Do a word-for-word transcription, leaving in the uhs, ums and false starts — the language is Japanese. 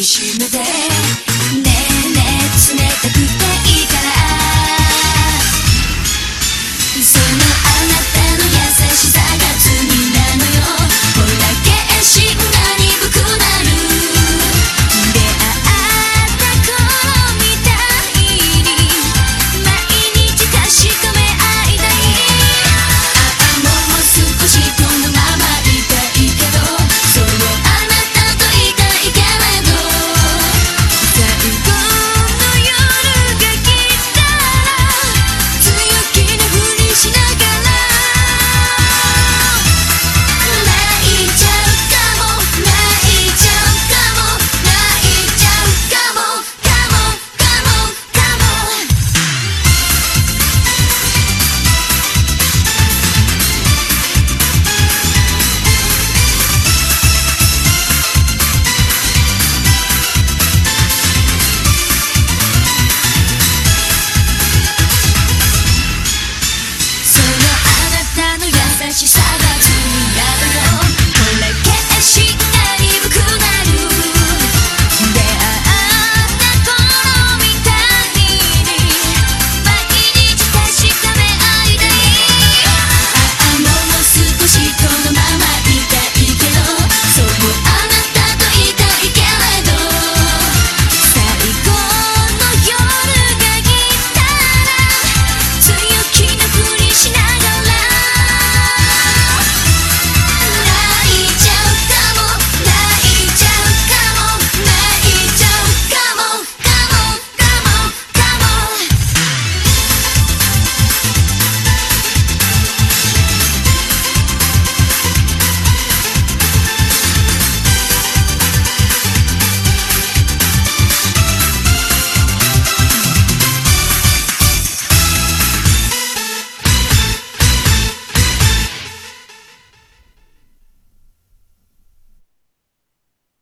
きしめてねえねえ冷たくていいからそのあなたの優しさが罪なのよほら決心が鈍くなる出会った頃みたいに毎日確かめ合いたいああもう少しこのままいたいけどそうあなたといたいけれど最後の夜が来たら強気なふりしながら泣いちゃうかも泣いちゃうかも泣いちゃうかもかもかもかもそのあなたの優しさ